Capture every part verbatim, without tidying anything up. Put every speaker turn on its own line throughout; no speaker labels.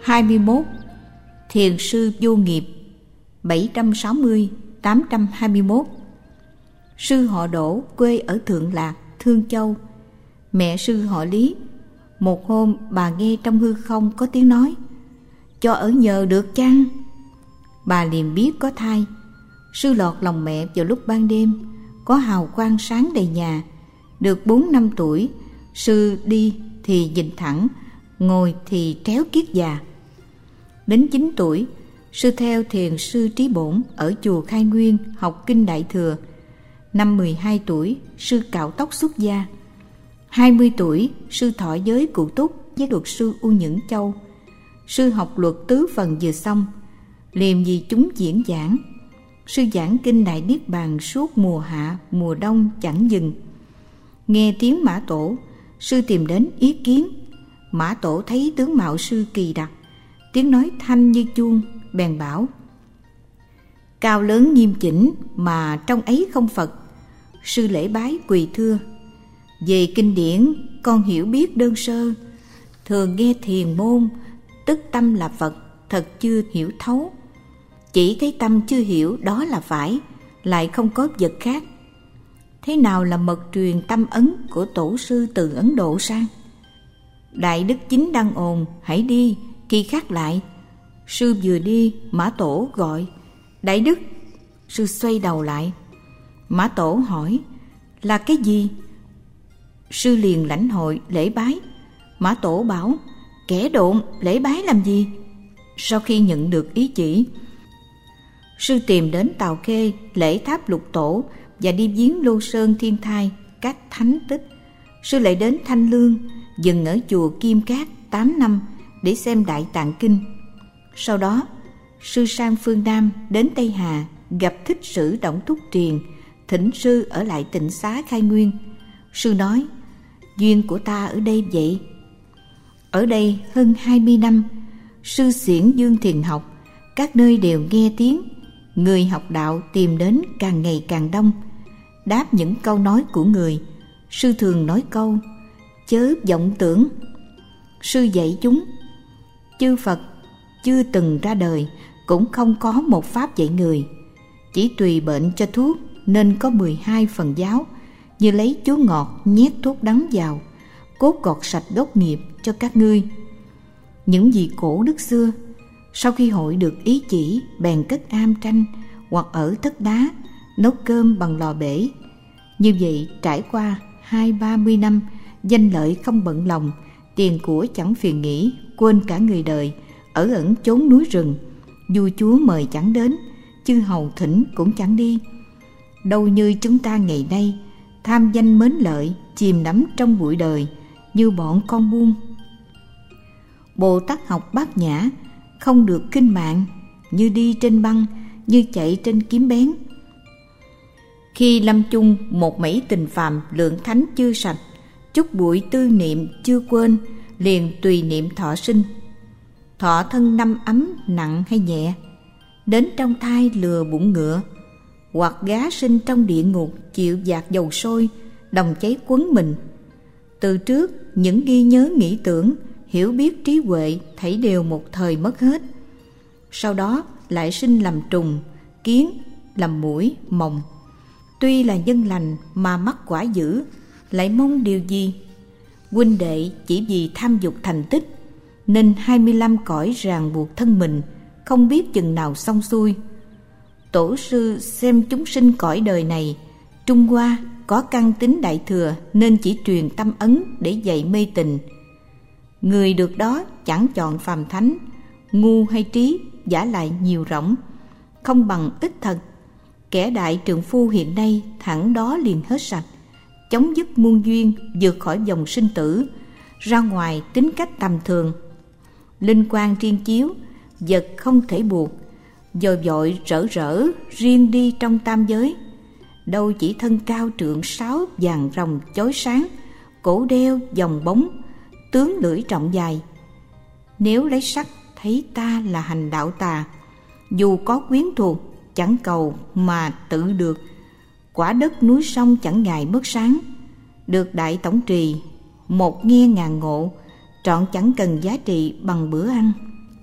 hai mươi mốt. Thiền sư vô nghiệp bảy trăm sáu mươi đến tám trăm hai mươi mốt. Sư họ Đỗ quê ở Thượng Lạc, Thương Châu. Mẹ sư họ Lý. Một hôm bà nghe trong hư không có tiếng nói: cho ở nhờ được chăng? Bà liền biết có thai. Sư lọt lòng mẹ vào lúc ban đêm, có hào quang sáng đầy nhà. Được bốn năm tuổi, sư đi thì nhìn thẳng, ngồi thì tréo kiết già. Đến chín tuổi, sư theo thiền sư Trí Bổn ở chùa Khai Nguyên học kinh Đại Thừa. Năm mười hai tuổi, sư cạo tóc xuất gia. hai mươi tuổi, sư thọ giới cụ túc với luật sư U Nhữ Châu. Sư học luật tứ phần vừa xong, liền vì chúng diễn giảng. Sư giảng kinh Đại Niết Bàn suốt mùa hạ, mùa đông chẳng dừng. Nghe tiếng Mã Tổ, sư tìm đến ý kiến. Mã Tổ thấy tướng mạo sư kỳ đặc, tiếng nói thanh như chuông, bèn bảo: cao lớn nghiêm chỉnh mà trong ấy không Phật. Sư lễ bái quỳ thưa: về kinh điển con hiểu biết đơn sơ, thường nghe thiền môn tức tâm là Phật, thật chưa hiểu thấu. Chỉ thấy tâm chưa hiểu đó là phải, lại không có vật khác. Thế nào là mật truyền tâm ấn của tổ sư từ Ấn Độ sang? Đại đức chính đang ồn, hãy đi, kỳ khác lại. Sư vừa đi, Mã Tổ gọi: đại đức. Sư xoay đầu lại. Mã Tổ hỏi: là cái gì? Sư liền lãnh hội lễ bái. Mã Tổ bảo: kẻ độn lễ bái làm gì? Sau khi nhận được ý chỉ, sư tìm đến Tào Khê lễ tháp Lục Tổ và đi viếng Lô Sơn Thiên Thai, các thánh tích. Sư lại đến Thanh Lương, dừng ở chùa Kim Cát tám năm để xem Đại Tạng Kinh. Sau đó, sư sang phương Nam đến Tây Hà, gặp Thích Sử Đổng Thúc Triền, thỉnh sư ở lại tịnh xá Khai Nguyên. Sư nói: duyên của ta ở đây vậy. Ở đây hơn hai mươi năm, sư xiển dương thiền học, các nơi đều nghe tiếng. Người học đạo tìm đến càng ngày càng đông. Đáp những câu nói của người, sư thường nói câu: chớ vọng tưởng. Sư dạy chúng: chư Phật chưa từng ra đời, cũng không có một pháp dạy người. Chỉ tùy bệnh cho thuốc, nên có mười hai phần giáo, như lấy chúa ngọt nhét thuốc đắng vào, cốt gọt sạch gốc nghiệp cho các ngươi. Những vị cổ đức xưa, sau khi hội được ý chỉ, bèn cất am tranh hoặc ở thất đá, nấu cơm bằng lò bể. Như vậy trải qua hai ba mươi năm, danh lợi không bận lòng, tiền của chẳng phiền nghĩ, quên cả người đời, ở ẩn chốn núi rừng. Vua chúa mời chẳng đến, chư hầu thỉnh cũng chẳng đi. Đâu như chúng ta ngày nay, tham danh mến lợi, chìm đắm trong bụi đời, như bọn con buôn. Bồ Tát học Bát Nhã, không được kinh mạng, như đi trên băng, như chạy trên kiếm bén. Khi lâm chung một mẩy tình phàm, lượng thánh chưa sạch, chút bụi tư niệm chưa quên, liền tùy niệm thọ sinh. Thọ thân năm ấm nặng hay nhẹ, đến trong thai lừa bụng ngựa, hoặc gá sinh trong địa ngục chịu dạt dầu sôi, đồng cháy quấn mình. Từ trước những ghi nhớ nghĩ tưởng, hiểu biết trí huệ thảy đều một thời mất hết. Sau đó lại sinh làm trùng, kiến, làm muỗi, mồng. Tuy là nhân lành mà mắc quả dữ, lại mong điều gì? Huynh đệ chỉ vì tham dục thành tích, nên hai mươi lăm cõi ràng buộc thân mình, không biết chừng nào xong xuôi. Tổ sư xem chúng sinh cõi đời này, Trung Hoa có căn tính đại thừa, nên chỉ truyền tâm ấn để dạy mê tình. Người được đó chẳng chọn phàm thánh, ngu hay trí giả lại nhiều rỗng, không bằng ít thật. Kẻ đại trượng phu hiện nay thẳng đó liền hết sạch, chấm dứt muôn duyên, vượt khỏi dòng sinh tử, ra ngoài tính cách tầm thường. Linh quang riêng chiếu, vật không thể buộc, dồi dội rỡ rỡ riêng đi trong tam giới. Đâu chỉ thân cao trượng sáu vàng rồng chói sáng, cổ đeo vòng bóng, tướng lưỡi trọng dài. Nếu lấy sắc thấy ta là hành đạo tà, dù có quyến thuộc chẳng cầu mà tự được. Quả đất núi sông chẳng ngại mất sáng, được đại tổng trì một nghe ngàn ngộ, trọn chẳng cần giá trị bằng bữa ăn.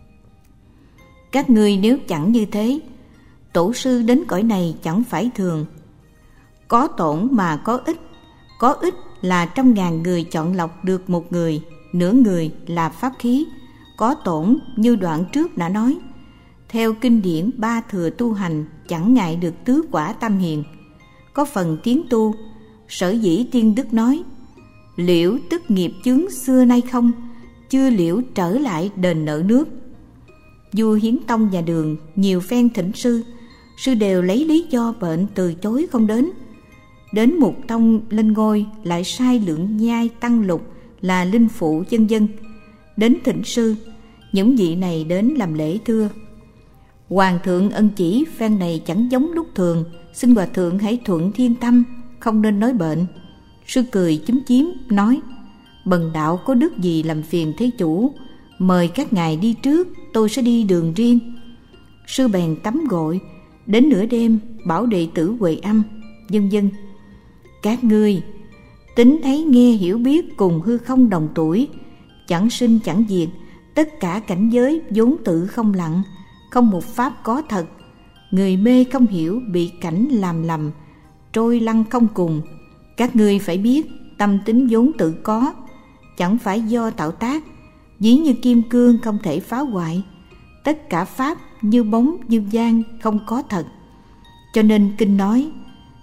Các ngươi nếu chẳng như thế, tổ sư đến cõi này chẳng phải thường. Có tổn mà có ích. Có ích là trong ngàn người chọn lọc được một người, nửa người là pháp khí. Có tổn như đoạn trước đã nói. Theo kinh điển ba thừa tu hành chẳng ngại được tứ quả tam hiền. Có phần tiến tu, sở dĩ tiên đức nói: liễu tức nghiệp chướng xưa nay không, chưa liễu trở lại đền nợ nước. Vua Hiến Tông và Đường nhiều phen thỉnh sư, sư đều lấy lý do bệnh từ chối không đến. Đến Mục Tông lên ngôi lại sai Lượng Nhai Tăng Lục là linh phụ vân vân đến thỉnh sư. Những vị này đến làm lễ thưa: Hoàng thượng ân chỉ phen này chẳng giống lúc thường, xin hòa thượng hãy thuận thiên tâm, không nên nói bệnh. Sư cười chúm chím nói: bần đạo có đức gì làm phiền thế chủ, mời các ngài đi trước, tôi sẽ đi đường riêng. Sư bèn tắm gội, đến nửa đêm bảo đệ tử Huệ Âm vân vân: các ngươi tính thấy nghe hiểu biết cùng hư không đồng tuổi, chẳng sinh chẳng diệt, tất cả cảnh giới vốn tự không lặng, không một pháp có thật. Người mê không hiểu bị cảnh làm lầm, trôi lăn không cùng. Các ngươi phải biết tâm tính vốn tự có, chẳng phải do tạo tác, ví như kim cương không thể phá hoại. Tất cả pháp như bóng như gian không có thật. Cho nên kinh nói: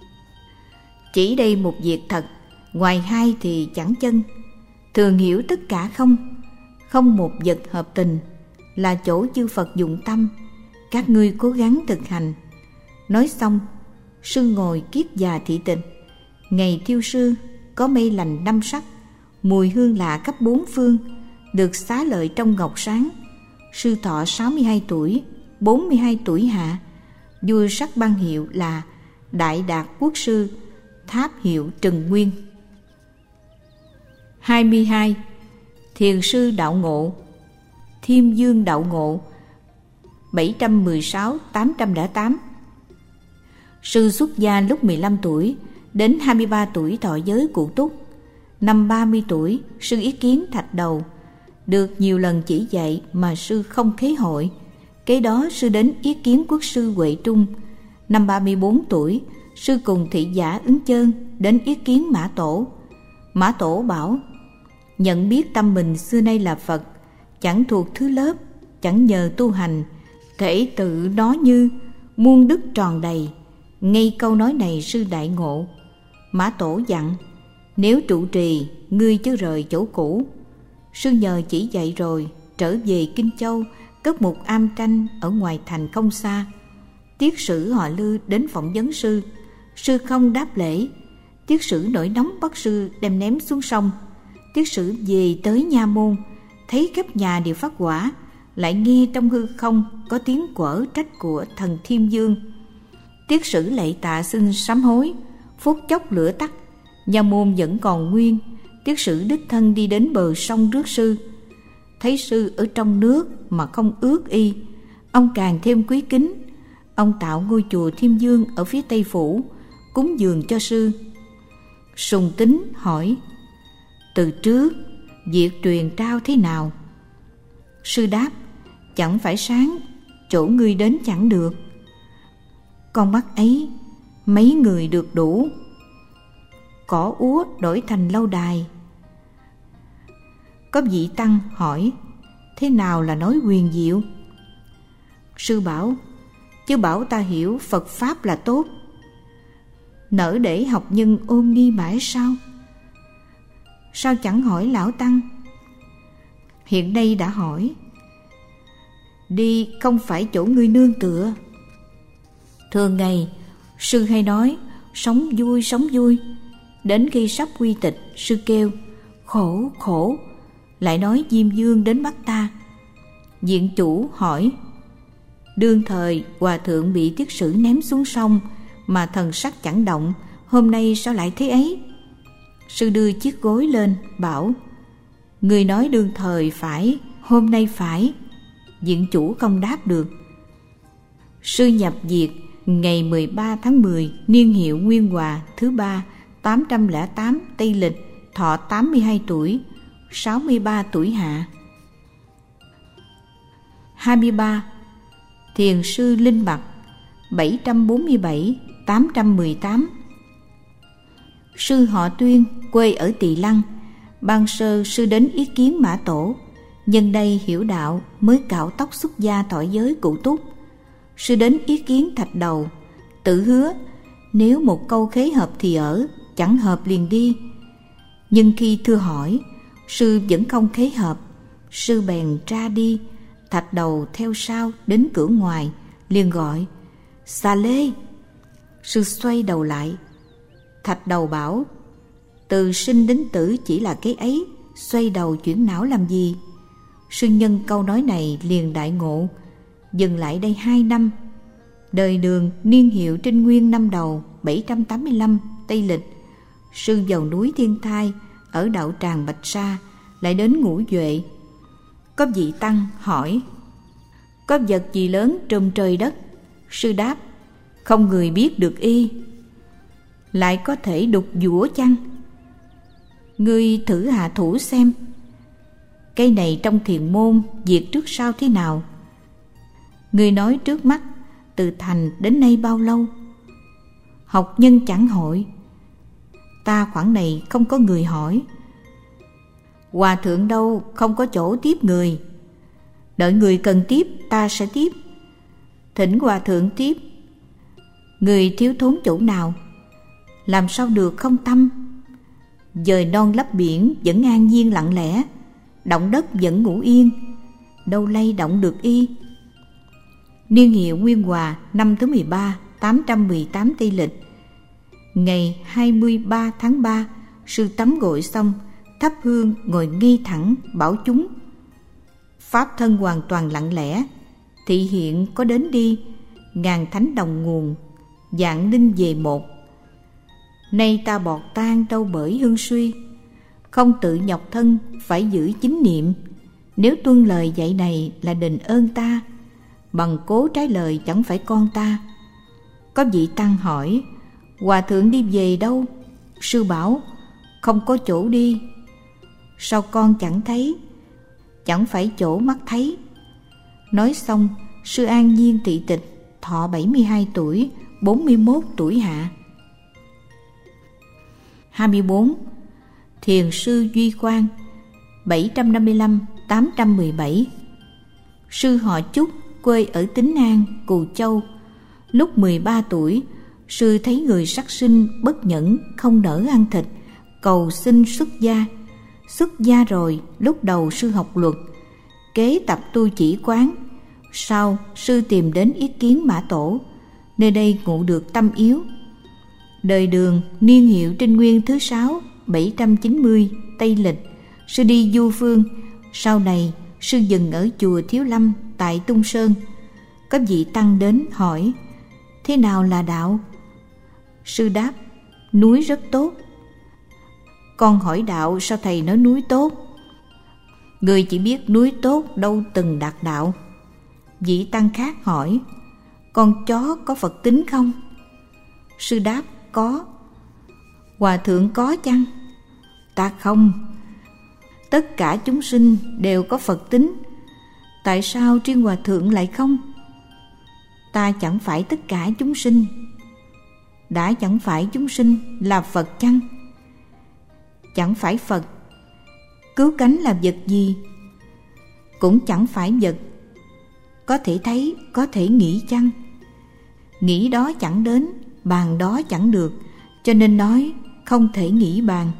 chỉ đây một việc thật, ngoài hai thì chẳng chân. Thường hiểu tất cả không, không một vật hợp tình, là chỗ chư Phật dụng tâm. Các ngươi cố gắng thực hành. Nói xong, sư ngồi kiết già thị tịnh. Ngày thiêu sư có mây lành năm sắc, mùi hương lạ khắp bốn phương, được xá lợi trong ngọc sáng. Sư thọ sáu mươi hai tuổi, bốn mươi hai tuổi hạ. Vua sắc ban hiệu là Đại Đạt Quốc sư, tháp hiệu Trừng Nguyên. hai mươi hai. Thiền sư đạo ngộ. Thiêm Dương đạo ngộ bảy trăm mười sáu đến tám trăm lẻ tám. Sư xuất gia lúc mười lăm tuổi, đến hai mươi ba tuổi thọ giới Cụ Túc. Năm ba mươi tuổi, sư ý kiến thạch đầu, được nhiều lần chỉ dạy mà sư không khế hội. Kế đó sư đến ý kiến quốc sư Huệ Trung. Năm ba mươi bốn tuổi, sư cùng thị giả Ứng Chơn đến ý kiến Mã Tổ. Mã Tổ bảo: nhận biết tâm mình xưa nay là Phật, chẳng thuộc thứ lớp, chẳng nhờ tu hành, thể tự nó như muôn đức tròn đầy. Ngay câu nói này sư đại ngộ. Mã Tổ dặn: nếu trụ trì, ngươi chớ rời chỗ cũ. Sư nhờ chỉ dạy rồi, trở về Kinh Châu, cất một am tranh ở ngoài thành không xa. Tiết sử họ Lư đến phỏng vấn sư. Sư không đáp lễ. Tiết sử nổi nóng bắt sư đem ném xuống sông. Tiết sử về tới nha môn, thấy khắp nhà đều phát hỏa, lại nghe trong hư không có tiếng quở trách của thần Thiêm Dương. Tiết sử lạy tạ xin sám hối. Phút chốc lửa tắt, nha môn vẫn còn nguyên. Tiết sử đích thân đi đến bờ sông rước sư. Thấy sư ở trong nước mà không ướt y, ông càng thêm quý kính. Ông tạo ngôi chùa Thiêm Dương ở phía Tây Phủ, cúng dường cho sư. Sùng Tính hỏi: từ trước việc truyền trao thế nào? Sư đáp: chẳng phải sáng, chỗ ngươi đến chẳng được. Con mắt ấy mấy người được đủ, cỏ úa đổi thành lâu đài. Có vị tăng hỏi: thế nào là nói huyền diệu? Sư bảo: chứ bảo ta hiểu Phật Pháp là tốt, nỡ để học nhân ôm nghi mãi sao? Sao chẳng hỏi lão tăng? Hiện nay đã hỏi. Đi không phải chỗ ngươi nương tựa. Thường ngày sư hay nói sống vui sống vui. Đến khi sắp quy tịch, sư kêu khổ khổ, lại nói Diêm Dương đến bắt ta. Viện chủ hỏi: đương thời hòa thượng bị Tiết sử ném xuống sông mà thần sắc chẳng động, hôm nay sao lại thế ấy? Sư đưa chiếc gối lên bảo: người nói đương thời phải, hôm nay phải. Viện chủ không đáp được. Sư nhập diệt ngày mười ba tháng mười niên hiệu Nguyên Hòa thứ ba, tám trăm lẻ tám Tây Lịch, thọ tám mươi hai tuổi, sáu mươi ba tuổi hạ. hai mươi ba. Thiền sư Linh Bặt bảy trăm bốn mươi bảy đến tám trăm mười tám. Sư họ Tuyên quê ở Tỳ Lăng. Ban sơ sư đến ý kiến Mã Tổ, nhân đây hiểu đạo mới cạo tóc xuất gia thọ giới Cụ Túc. Sư đến ý kiến Thạch Đầu, tự hứa nếu một câu khế hợp thì ở, chẳng hợp liền đi. Nhưng khi thưa hỏi, sư vẫn không khế hợp. Sư bèn ra đi. Thạch Đầu theo sau đến cửa ngoài, liền gọi: Xà Lê. Sư xoay đầu lại. Thạch Đầu bảo: từ sinh đến tử chỉ là cái ấy, xoay đầu chuyển não làm gì? Sư nhân câu nói này liền đại ngộ, dừng lại đây hai năm. Đời Đường niên hiệu Trinh Nguyên năm Đầu bảy trăm tám mươi lăm Tây Lịch, sư vào núi Thiên Thai ở đạo tràng Bạch Sa, lại đến Ngũ Duệ. Có vị tăng hỏi: có vật gì lớn trùm trời đất? Sư đáp: không người biết được y. Lại có thể đục dũa chăng? Ngươi thử hạ thủ xem. Cây này trong thiền môn diệt trước sau thế nào? Ngươi nói trước mắt, từ thành đến nay bao lâu? Học nhân chẳng hỏi. Ta khoảng này không có người hỏi. Hòa thượng đâu không có chỗ tiếp người. Đợi người cần tiếp ta sẽ tiếp. Thỉnh hòa thượng tiếp. Người thiếu thốn chỗ nào? Làm sao được không tâm? Dời non lấp biển vẫn an nhiên lặng lẽ, động đất vẫn ngủ yên, đâu lay động được y. Niên hiệu Nguyên Hòa năm thứ mười ba, tám trăm mười tám Tây Lịch. Ngày hai mươi ba tháng ba, sư tắm gội xong, thắp hương ngồi ngay thẳng, bảo chúng: pháp thân hoàn toàn lặng lẽ, thị hiện có đến đi, ngàn thánh đồng nguồn, vạn linh về một. Nay ta bọt tan đâu bởi hương suy, không tự nhọc thân phải giữ chính niệm. Nếu tuân lời dạy này là đền ơn ta, bằng cố trái lời chẳng phải con ta. Có vị tăng hỏi: hòa thượng đi về đâu? Sư bảo: không có chỗ đi. Sao con chẳng thấy? Chẳng phải chỗ mắt thấy. Nói xong, sư an nhiên tị tịch, thọ bảy mươi hai tuổi, bốn mươi mốt tuổi hạ. hai mươi bốn. Thiền sư Duy Quang bảy trăm năm mươi lăm đến tám trăm mười bảy. Sư họ Chúc quê ở Tín An, Cù Châu. Lúc mười ba tuổi, sư thấy người sát sinh bất nhẫn, không nỡ ăn thịt, cầu xin xuất gia. Xuất gia rồi, lúc đầu sư học luật, kế tập tu chỉ quán. Sau, sư tìm đến ý kiến Mã Tổ, nơi đây ngụ được tâm yếu. Đời Đường niên hiệu Trinh Nguyên thứ sáu, bảy trăm chín mươi Tây Lịch, sư đi du phương. Sau này, sư dừng ở chùa Thiếu Lâm tại Tung Sơn. Có vị tăng đến hỏi: thế nào là đạo? Sư đáp: núi rất tốt. Con hỏi đạo sao thầy nói núi tốt? Người chỉ biết núi tốt, đâu từng đạt đạo. Vị tăng khác hỏi: con chó có Phật tính không? Sư đáp: có. Hòa thượng có chăng? Ta không. Tất cả chúng sinh đều có Phật tính, tại sao riêng hòa thượng lại không? Ta chẳng phải tất cả chúng sinh. Đã chẳng phải chúng sinh là Phật chăng? Chẳng phải Phật, cứu cánh là vật gì? Cũng chẳng phải vật. Có thể thấy, có thể nghĩ chăng? Nghĩ đó chẳng đến, bàn đó chẳng được, cho nên nói không thể nghĩ bàn.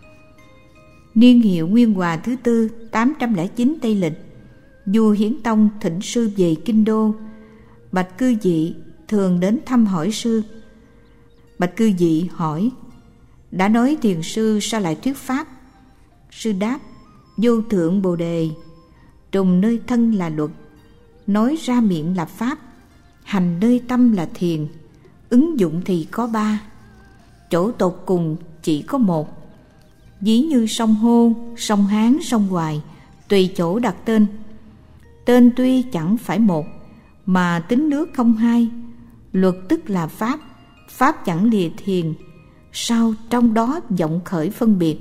Niên hiệu Nguyên Hòa thứ tư, tám trăm lẻ chín Tây Lịch. Vua Hiến Tông thỉnh sư về Kinh Đô. Bạch Cư Dị thường đến thăm hỏi sư. Bạch Cư Dị hỏi: đã nói thiền sư sao lại thuyết pháp? Sư đáp: vô thượng Bồ Đề, trùng nơi thân là luật, nói ra miệng là pháp, hành nơi tâm là thiền, ứng dụng thì có ba, chỗ tột cùng chỉ có một. Ví như sông Hô, sông Hán, sông Hoài, tùy chỗ đặt tên. Tên tuy chẳng phải một, mà tính nước không hai. Luật tức là pháp, pháp chẳng lìa thiền, sao trong đó vọng khởi phân biệt?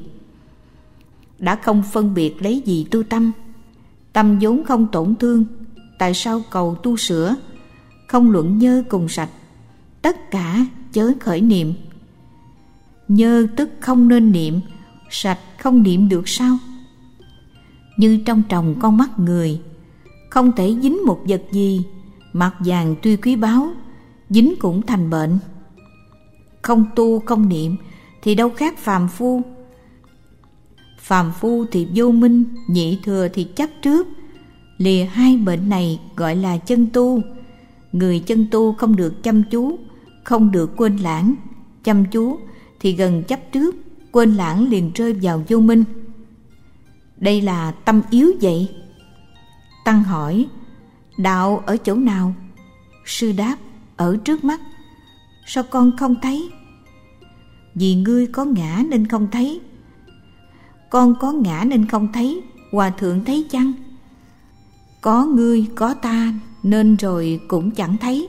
Đã không phân biệt lấy gì tu tâm? Tâm vốn không tổn thương, tại sao cầu tu sửa? không luận nhơ cùng sạch, tất cả chớ khởi niệm. Nhơ tức không nên niệm, sạch không niệm được sao? Như trong tròng con mắt người, không thể dính một vật gì, mặt vàng tuy quý báu, dính cũng thành bệnh. Không tu không niệm thì đâu khác phàm phu. Phàm phu thì vô minh, nhị thừa thì chấp trước. Lìa hai bệnh này gọi là chân tu. Người chân tu không được chăm chú, không được quên lãng. Chăm chú thì gần chấp trước, quên lãng liền rơi vào vô minh. Đây là tâm yếu vậy. Tăng hỏi: đạo ở chỗ nào? Sư đáp: ở trước mắt. Sao con không thấy? Vì ngươi có ngã nên không thấy. Con có ngã nên không thấy, hòa thượng thấy chăng? Có ngươi có ta nên rồi cũng chẳng thấy.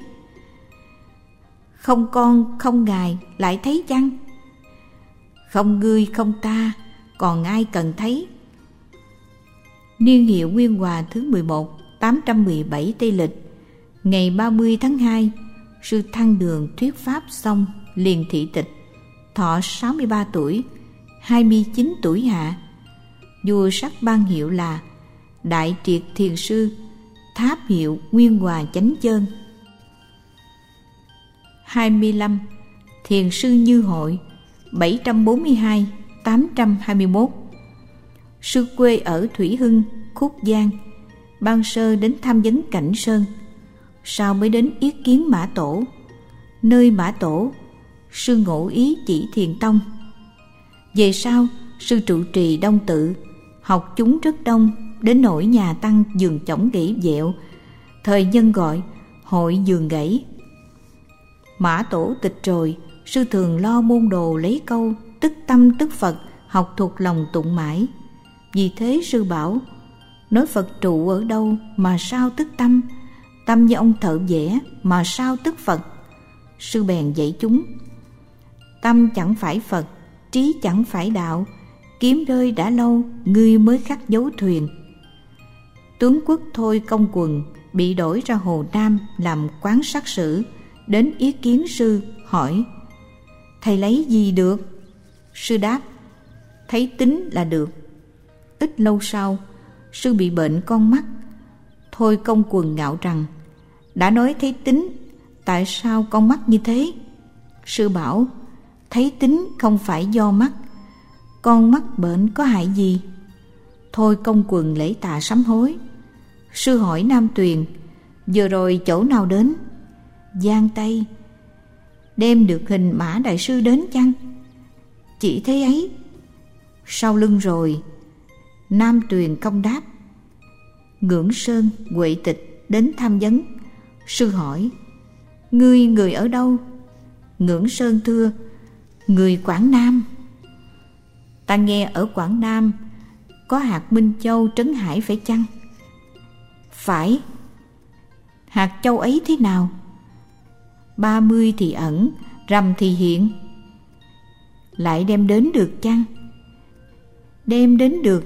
Không con không ngài lại thấy chăng? Không ngươi không ta, còn ai cần thấy? Niên hiệu Nguyên Hòa thứ mười một, tám trăm mười bảy Tây Lịch, ngày ba mươi tháng hai, sư Thăng Đường thuyết pháp xong liền thị tịch, thọ sáu mươi ba tuổi, hai mươi chín tuổi hạ. Vua sắc ban hiệu là Đại Triệt Thiền Sư, tháp hiệu Nguyên Hòa Chánh Chơn. hai mươi lăm. Thiền sư Như Hội, bảy trăm bốn mươi hai đến tám trăm hai mươi mốt. Sư quê ở Thủy Hưng, Khúc Giang. Ban sơ đến tham vấn Cảnh Sơn, sau mới đến yết kiến Mã Tổ. Nơi Mã Tổ, sư ngộ ý chỉ Thiền Tông. Về sau, sư trụ trì Đông Tự, học chúng rất đông, đến nỗi nhà tăng giường chổng gãy vẹo, thời nhân gọi hội giường gãy. Mã Tổ tịch rồi, sư thường lo môn đồ lấy câu tức tâm tức Phật, học thuộc lòng tụng mãi. Vì thế sư bảo: nói Phật trụ ở đâu mà sao tức tâm, tâm như ông thợ vẽ mà sao tức Phật. Sư bèn dạy chúng: tâm chẳng phải Phật, trí chẳng phải đạo, kiếm rơi đã lâu, ngươi mới khắc dấu thuyền. Tướng quốc Thôi Công Quần bị đổi ra Hồ Nam làm quán sát sử, đến ý kiến sư, hỏi: thầy lấy gì được? Sư đáp: thấy tính là được. Ít lâu sau, sư bị bệnh con mắt. Thôi Công Quần ngạo rằng: đã nói thấy tính, tại sao con mắt như thế? Sư bảo: thấy tính không phải do mắt, con mắt bệnh có hại gì? Thôi Công Quần lễ tạ sám hối. Sư hỏi Nam Tuyền: vừa rồi chỗ nào đến? Giang Tây. Đem được hình Mã Đại Sư đến chăng? Chỉ thế ấy. Sau lưng rồi? Nam Tuyền không đáp. Ngưỡng Sơn, Huệ Tịch đến tham vấn. Sư hỏi: ngươi người ở đâu? Ngưỡng Sơn thưa: người Quảng Nam. Ta nghe ở Quảng Nam có hạt Minh Châu Trấn Hải phải chăng? Phải. Hạt châu ấy thế nào? Ba mươi thì ẩn, rằm thì hiện. Lại đem đến được chăng? Đem đến được.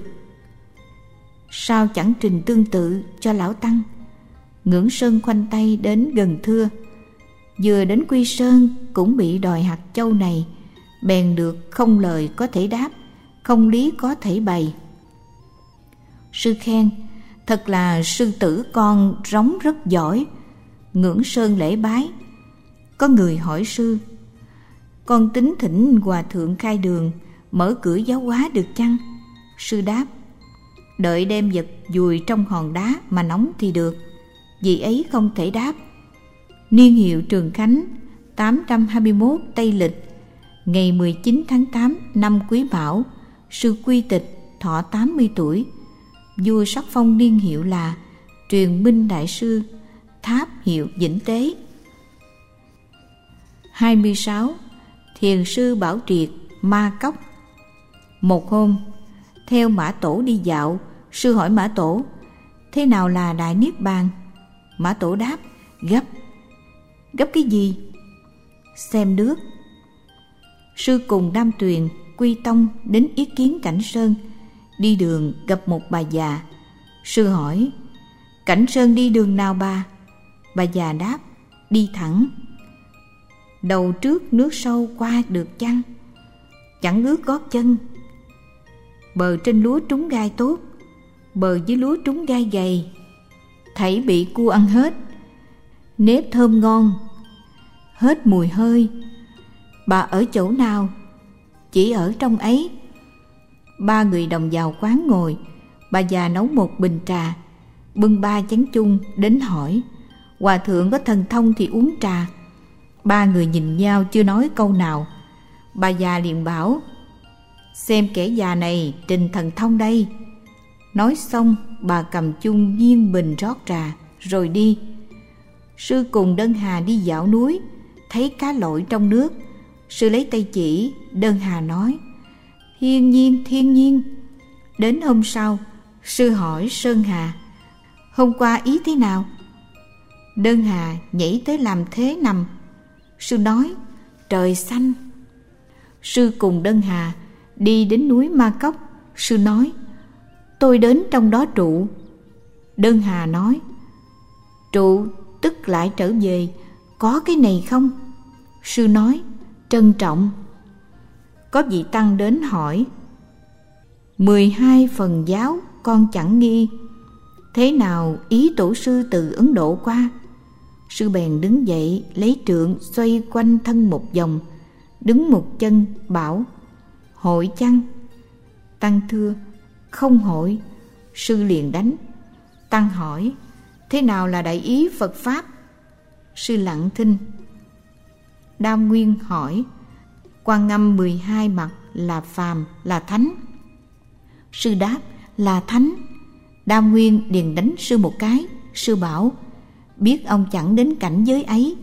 Sao chẳng trình tương tự cho lão tăng? Ngưỡng Sơn khoanh tay đến gần thưa: vừa đến Quy Sơn cũng bị đòi hạt châu này, bèn được không lời có thể đáp, không lý có thể bày. Sư khen: thật là sư tử con rống rất giỏi. Ngưỡng Sơn lễ bái. Có người hỏi sư: con tính thỉnh hòa thượng khai đường, mở cửa giáo hóa được chăng? Sư đáp: đợi đem vật dùi trong hòn đá mà nóng thì được. Vì ấy không thể đáp. Niên hiệu Trường Khánh, tám trăm hai mươi mốt Tây Lịch, ngày mười chín tháng tám năm Quý Mão, sư quy tịch, thọ tám mươi tuổi. Vua sắc phong niên hiệu là Truyền Minh Đại Sư, tháp hiệu Vĩnh Tế. hai mươi sáu. Thiền sư Bảo Triệt, Ma Cốc. Một hôm, theo Mã Tổ đi dạo, sư hỏi Mã Tổ: thế nào là Đại Niết Bàn? Mã Tổ đáp: gấp. Gấp cái gì? Xem nước. Sư cùng Nam Tuyền, Quy Tông đến ý kiến Cảnh Sơn. Đi đường gặp một bà già. Sư hỏi: Cảnh Sơn đi đường nào bà? Bà già đáp: đi thẳng. Đầu trước nước sâu qua được chăng? Chẳng ướt gót chân. Bờ trên lúa trúng gai tốt, bờ dưới lúa trúng gai gầy, thảy bị cua ăn hết. Nếp thơm ngon, hết mùi hơi. Bà ở chỗ nào? Chỉ ở trong ấy. Ba người đồng vào quán ngồi. Bà già nấu một bình trà, bưng ba chén chung đến hỏi: Hòa thượng có thần thông thì uống trà. Ba người nhìn nhau chưa nói câu nào. Bà già liền bảo: Xem kẻ già này trình thần thông đây. Nói xong bà cầm chung nghiêng bình rót trà rồi đi. Sư cùng Đơn Hà đi dạo núi, thấy cá lội trong nước. Sư lấy tay chỉ. Đơn Hà nói: Thiên nhiên, thiên nhiên. Đến hôm sau, sư hỏi Sơn Hà: Hôm qua ý thế nào? Đơn Hà nhảy tới làm thế nằm. Sư nói: Trời xanh. Sư cùng Đơn Hà đi đến núi Ma Cốc. Sư nói: Tôi đến trong đó trụ. Đơn Hà nói: Trụ tức lại trở về, có cái này không? Sư nói: Trân trọng. Có vị tăng đến hỏi: Mười hai phần giáo con chẳng nghi, thế nào ý tổ sư từ Ấn Độ qua? Sư bèn đứng dậy, lấy trượng xoay quanh thân một vòng, đứng một chân bảo: Hội chăng? Tăng thưa: Không hội. Sư liền đánh. Tăng hỏi: Thế nào là đại ý Phật Pháp? Sư lặng thinh. Đam Nguyên hỏi: Quan Âm mười hai mặt là phàm, là thánh? Sư đáp: Là thánh. Đam Nguyên liền đánh sư một cái. Sư bảo: Biết ông chẳng đến cảnh giới ấy.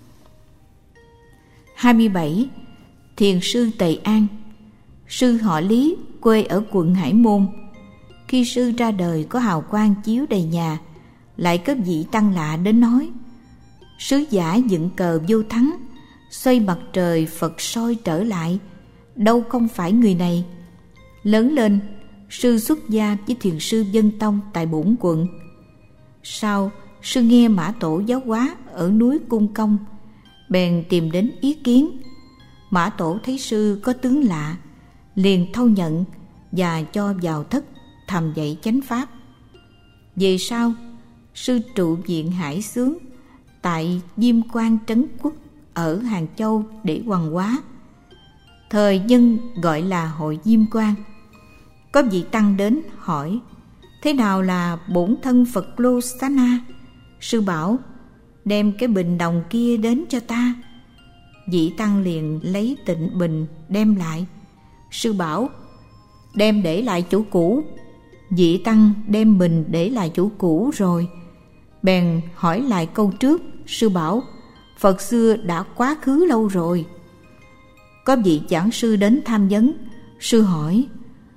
hai mươi bảy. Thiền sư Tề An. Sư họ Lý, quê ở quận Hải Môn. Khi sư ra đời có hào quang chiếu đầy nhà. Lại có vị tăng lạ đến nói: Sứ giả dựng cờ vô thắng, xoay mặt trời Phật soi trở lại, đâu không phải người này. Lớn lên, sư xuất gia với thiền sư Vân Tông tại Bổn Quận. Sau, sư nghe Mã Tổ giáo hóa ở núi Cung Công, bèn tìm đến ý kiến. Mã Tổ thấy sư có tướng lạ, liền thâu nhận và cho vào thất thầm dạy chánh pháp. Về sau, sư trụ viện Hải Xướng tại Diêm Quan Trấn Quốc ở Hàng Châu để hoằng hóa. Thời nhân gọi là hội Diêm Quan. Có vị tăng đến hỏi: Thế nào là bổn thân Phật Lô Xá Na? Sư bảo: Đem cái bình đồng kia đến cho ta. Vị tăng liền lấy tịnh bình đem lại. Sư bảo: Đem để lại chỗ cũ. Vị tăng đem bình để lại chỗ cũ rồi, bèn hỏi lại câu trước. Sư bảo: Phật xưa đã quá khứ lâu rồi. Có vị giảng sư đến tham vấn. Sư hỏi: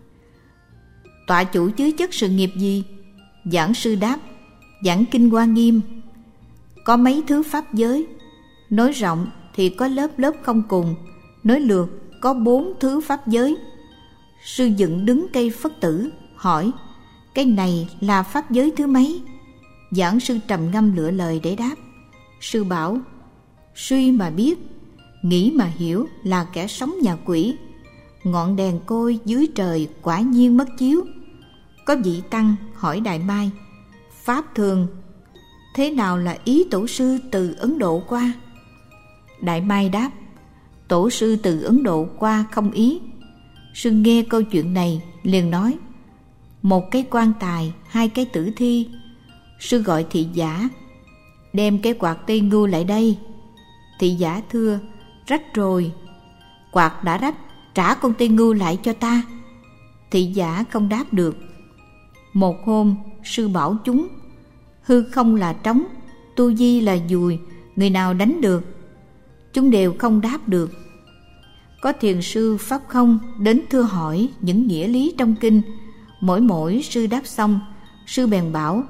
Tọa chủ chứa chất sự nghiệp gì? Giảng sư đáp: Giảng kinh Hoa Nghiêm. Có mấy thứ pháp giới. Nói rộng thì có lớp lớp không cùng, nói lược có bốn thứ pháp giới. Sư dựng đứng cây Phất Tử hỏi: Cái này là pháp giới thứ mấy? Giảng sư trầm ngâm lựa lời để đáp. Sư bảo: Suy mà biết, nghĩ mà hiểu là kẻ sống nhà quỷ. Ngọn đèn côi dưới trời quả nhiên mất chiếu. Có vị tăng hỏi Đại Mai: Pháp thường, thế nào là ý tổ sư từ Ấn Độ qua? Đại Mai đáp: Tổ sư từ Ấn Độ qua không ý. Sư nghe câu chuyện này liền nói: Một cái quan tài, hai cái tử thi. Sư gọi thị giả: Đem cái quạt Tây Ngưu lại đây. Thị giả thưa: Rách rồi. Quạt đã rách, trả con Tây Ngưu lại cho ta. Thị giả không đáp được. Một hôm, sư bảo chúng: Hư không là trống, tu di là dùi, người nào đánh được? Chúng đều không đáp được. Có thiền sư Pháp Không đến thưa hỏi những nghĩa lý trong kinh. Mỗi mỗi sư đáp xong, sư bèn bảo: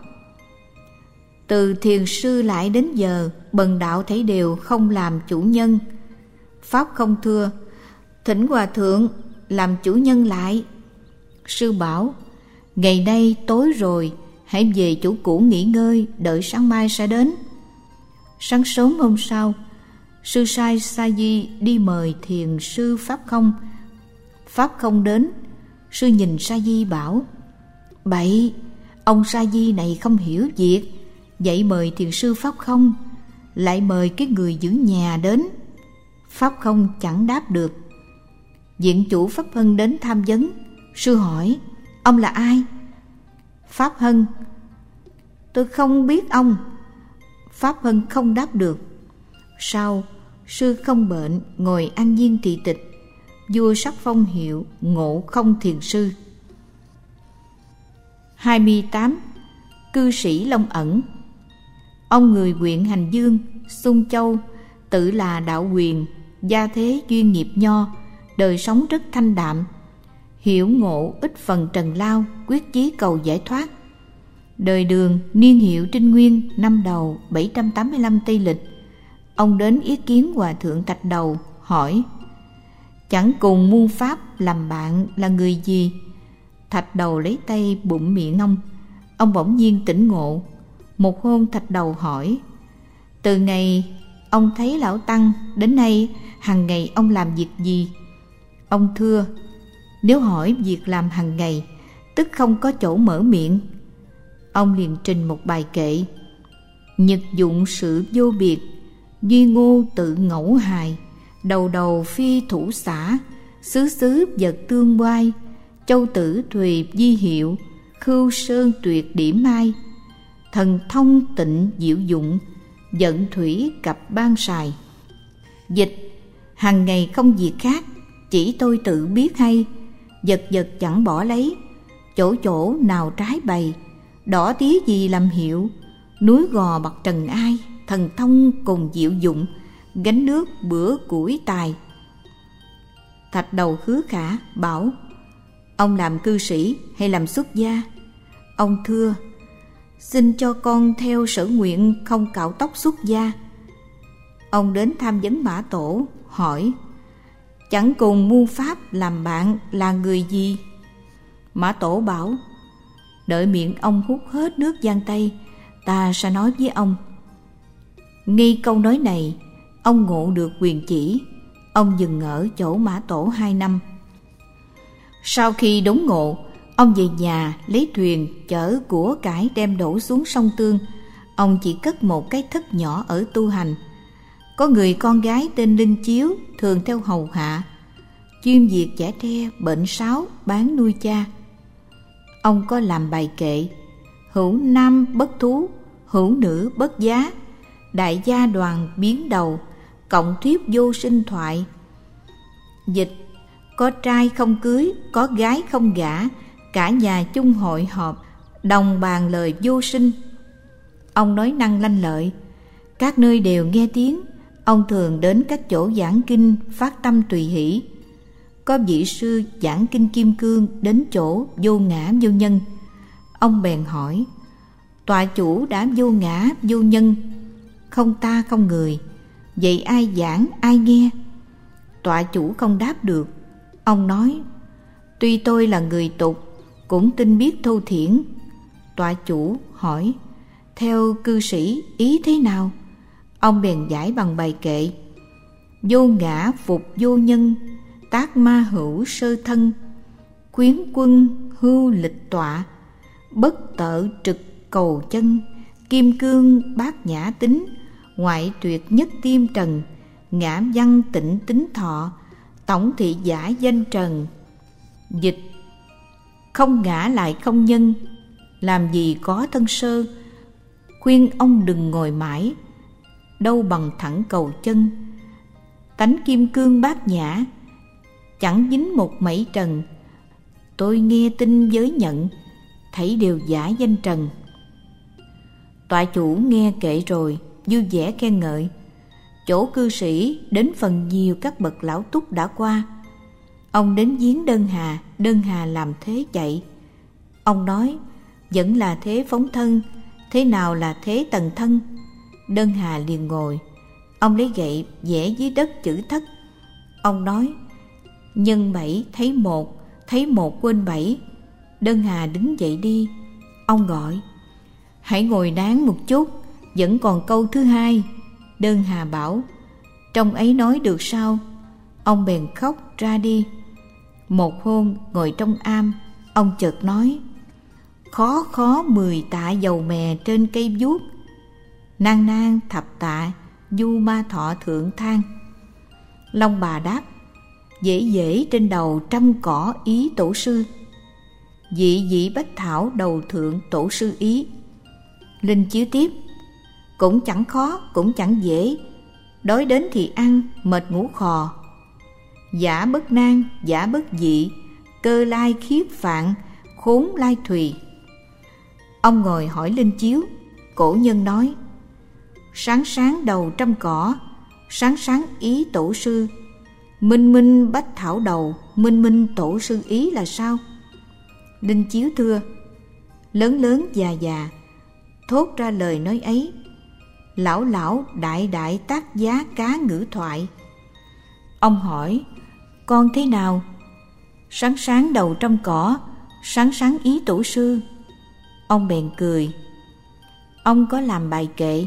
Từ thiền sư lại đến giờ, bần đạo thấy đều không làm chủ nhân. Pháp Không thưa: Thỉnh hòa thượng làm chủ nhân lại. Sư bảo: Ngày nay tối rồi, hãy về chỗ cũ nghỉ ngơi, đợi sáng mai sẽ đến. Sáng sớm hôm sau, sư sai Sa Di đi mời thiền sư Pháp Không. Pháp Không đến, sư nhìn Sa Di bảo: Bậy, ông Sa Di này không hiểu việc, vậy mời thiền sư Pháp Không, lại mời cái người giữ nhà đến. Pháp Không chẳng đáp được. Viện chủ Pháp Hân đến tham vấn. Sư hỏi: Ông là ai? Pháp Hân: Tôi không biết ông. Pháp Hân không đáp được. Sau, sư không bệnh, ngồi an nhiên thị tịch. Vua sắc phong hiệu Ngộ Không Thiền Sư. hai mươi tám. Cư sĩ Long Ẩn. Ông người huyện Hành Dương, Xuân Châu, tự là đạo quyền, gia thế duyên nghiệp nho, đời sống rất thanh đạm, hiểu ngộ ít phần trần lao, quyết chí cầu giải thoát. Đời Đường, niên hiệu Trinh Nguyên, năm đầu bảy trăm tám mươi lăm Tây Lịch. Ông đến ý kiến Hòa thượng Thạch Đầu, hỏi: Chẳng cùng muôn pháp làm bạn là người gì? Thạch Đầu lấy tay bụm miệng ông. Ông bỗng nhiên tỉnh ngộ. Một hôm Thạch Đầu hỏi: Từ ngày ông thấy Lão Tăng đến nay, hàng ngày ông làm việc gì? Ông thưa: Nếu hỏi việc làm hàng ngày, tức không có chỗ mở miệng. Ông liền trình một bài kệ: Nhật dụng sự vô biệt, duy ngô tự ngẫu hài, đầu đầu phi thủ xã, xứ xứ vật tương oai, châu tử thùy di hiệu, khưu sơn tuyệt điểm mai, thần thông tịnh diệu dụng, vận thủy cặp ban sài. Dịch: hàng ngày không việc khác, chỉ tôi tự biết hay, vật vật chẳng bỏ lấy, chỗ chỗ nào trái bày, đỏ tía gì làm hiệu, núi gò bậc trần ai, thần thông cùng diệu dụng, gánh nước bữa củi tài. Thạch Đầu khứ khả bảo: Ông làm cư sĩ hay làm xuất gia? Ông thưa: Xin cho con theo sở nguyện không cạo tóc xuất gia. Ông đến tham vấn Mã Tổ, hỏi: Chẳng cùng muôn pháp làm bạn là người gì? Mã Tổ bảo: Đợi miệng ông hút hết nước Giang Tây, ta sẽ nói với ông. Ngay câu nói này, ông ngộ được quyền chỉ. Ông dừng ở chỗ Mã Tổ hai năm. Sau khi đốn ngộ, ông về nhà lấy thuyền chở của cải đem đổ xuống sông Tương. Ông chỉ cất một cái thất nhỏ ở tu hành. Có người con gái tên Linh Chiếu thường theo hầu hạ, chuyên việc chẻ tre, bệnh sáo, bán nuôi cha. Ông có làm bài kệ: Hữu nam bất thú, hữu nữ bất giá, đại gia đoàn biến đầu, cộng thuyết vô sinh thoại. Dịch: có trai không cưới, có gái không gả, cả nhà chung hội họp, đồng bàn lời vô sinh. Ông nói năng lanh lợi, các nơi đều nghe tiếng. Ông thường đến các chỗ giảng kinh phát tâm tùy hỷ. Có vị sư giảng kinh Kim Cương đến chỗ vô ngã vô nhân. Ông bèn hỏi: Tọa chủ đã vô ngã vô nhân, không ta không người, vậy ai giảng ai nghe? Tọa chủ không đáp được. Ông nói: Tuy tôi là người tục, cũng tin biết thô thiển. Tọa chủ hỏi: Theo cư sĩ ý thế nào? Ông bèn giải bằng bài kệ: Vô ngã phục vô nhân, tác ma hữu sơ thân, khuyến quân hưu lịch tọa, bất tợ trực cầu chân, kim cương bát nhã tính, ngoại tuyệt nhất tiêm trần, ngã văn tịnh tính thọ, tổng thị giả danh trần. Dịch: không ngã lại không nhân, làm gì có thân sơ, khuyên ông đừng ngồi mãi, đâu bằng thẳng cầu chân. Tánh kim cương bát nhã, chẳng dính một mảy trần, tôi nghe tin giới nhận, thấy đều giả danh trần. Tọa chủ nghe kệ rồi, vui vẻ khen ngợi. Chỗ cư sĩ đến phần nhiều các bậc lão túc đã qua. Ông đến giếng Đơn Hà, Đơn Hà làm thế chạy. Ông nói: vẫn là thế phóng thân, thế nào là thế tần thân? Đơn Hà liền ngồi. Ông lấy gậy vẽ dưới đất chữ thất. Ông nói: nhân bảy thấy một, thấy một quên bảy. Đơn Hà đứng dậy đi. Ông gọi: hãy ngồi nán một chút, vẫn còn câu thứ hai. Đơn Hà bảo: trong ấy nói được sao? Ông bèn khóc ra đi. Một hôm ngồi trong am, ông chợt nói: khó khó mười tạ dầu mè trên cây vuốt, nan nan thập tạ du ma thọ thượng thang. Long Bà đáp: dễ dễ trên đầu trăm cỏ ý tổ sư, dị dị bách thảo đầu thượng tổ sư ý. Linh Chiếu tiếp: cũng chẳng khó cũng chẳng dễ, đói đến thì ăn, mệt ngủ khò. Giả bất nan giả bất dị, cơ lai khiếp phạn, khốn lai thùy. Ông ngồi hỏi Linh Chiếu. Cổ nhân nói: sáng sáng đầu trăm cỏ, sáng sáng ý tổ sư, minh minh bách thảo đầu, minh minh tổ sư ý là sao? Linh Chiếu thưa: lớn lớn già già, thốt ra lời nói ấy, lão lão đại đại tác giá cá ngữ thoại. Ông hỏi: con thế nào? Sáng sáng đầu trong cỏ, sáng sáng ý tổ sư. Ông bèn cười. Ông có làm bài kệ: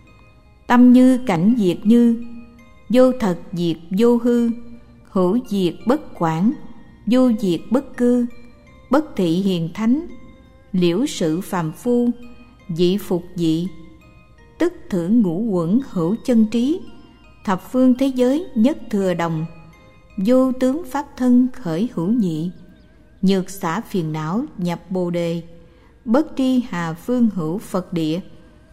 tâm như cảnh diệt như, vô thật diệt vô hư, hữu diệt bất quản, vô diệt bất cư, bất thị hiền thánh, liễu sự phàm phu, dị phục dị, tức thử ngũ quẩn hữu chân trí, thập phương thế giới nhất thừa đồng, vô tướng pháp thân khởi hữu nhị, nhược xả phiền não nhập bồ đề, bất tri hà phương hữu Phật địa.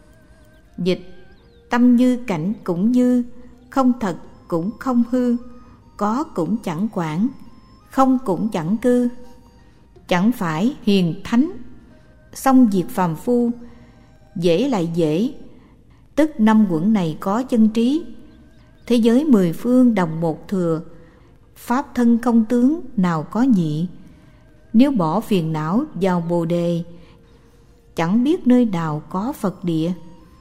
Dịch: tâm như cảnh cũng như, không thật cũng không hư, có cũng chẳng quản, không cũng chẳng cư, chẳng phải hiền thánh, song diệt phàm phu, dễ lại dễ, tức năm quẩn này có chân trí, thế giới mười phương đồng một thừa, pháp thân không tướng nào có nhị. Nếu bỏ phiền não vào bồ đề, chẳng biết nơi nào có Phật địa.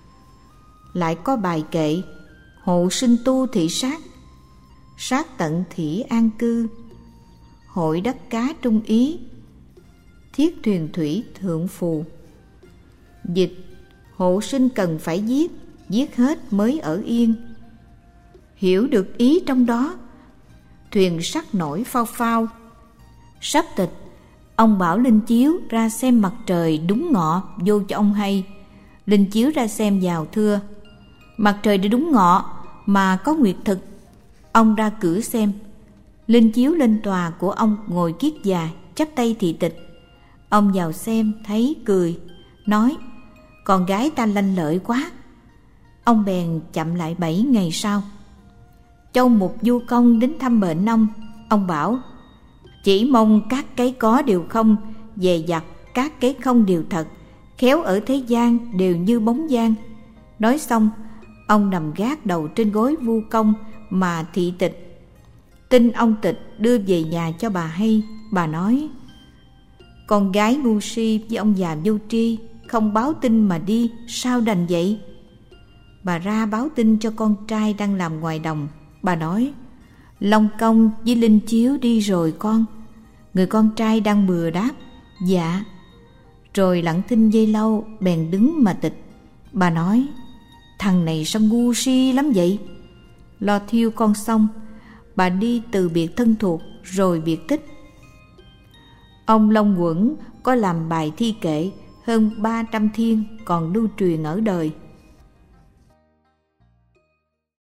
Lại có bài kệ: hộ sinh tu thị sát, sát tận thỉ an cư, hội đắc cá trung ý, thiết thuyền thủy thượng phù. Dịch: hộ sinh cần phải giết, giết hết mới ở yên. Hiểu được ý trong đó, thuyền sắt nổi phao phao. Sắp tịch, ông bảo Linh Chiếu ra xem mặt trời đúng ngọ vô cho ông hay. Linh Chiếu ra xem vào thưa: mặt trời đã đúng ngọ mà có nguyệt thực. Ông ra cửa xem. Linh Chiếu lên tòa của ông ngồi kiết già, chắp tay thị tịch. Ông vào xem thấy cười, nói: con gái ta lanh lợi quá. Ông bèn chậm lại bảy ngày sau. Châu Mục Du Công đến thăm bệnh ông. Ông bảo: chỉ mong các cái có đều không, dè dặt các cái không đều thật, khéo ở thế gian đều như bóng giang. Nói xong, ông nằm gác đầu trên gối Vu Công mà thị tịch. Tin ông tịch đưa về nhà cho bà hay. Bà nói: con gái ngu si với ông già vô tri, không báo tin mà đi, sao đành vậy? Bà ra báo tin cho con trai đang làm ngoài đồng. Bà nói: Long Công với Linh Chiếu đi rồi con. Người con trai đang bừa đáp: dạ. Rồi lặng thinh giây lâu, bèn đứng mà tịch. Bà nói: thằng này sao ngu si lắm vậy? Lo thiêu con xong, bà đi từ biệt thân thuộc rồi biệt tích. Ông Long Quẩn có làm bài thi kệ hơn ba trăm thiên còn lưu truyền ở đời.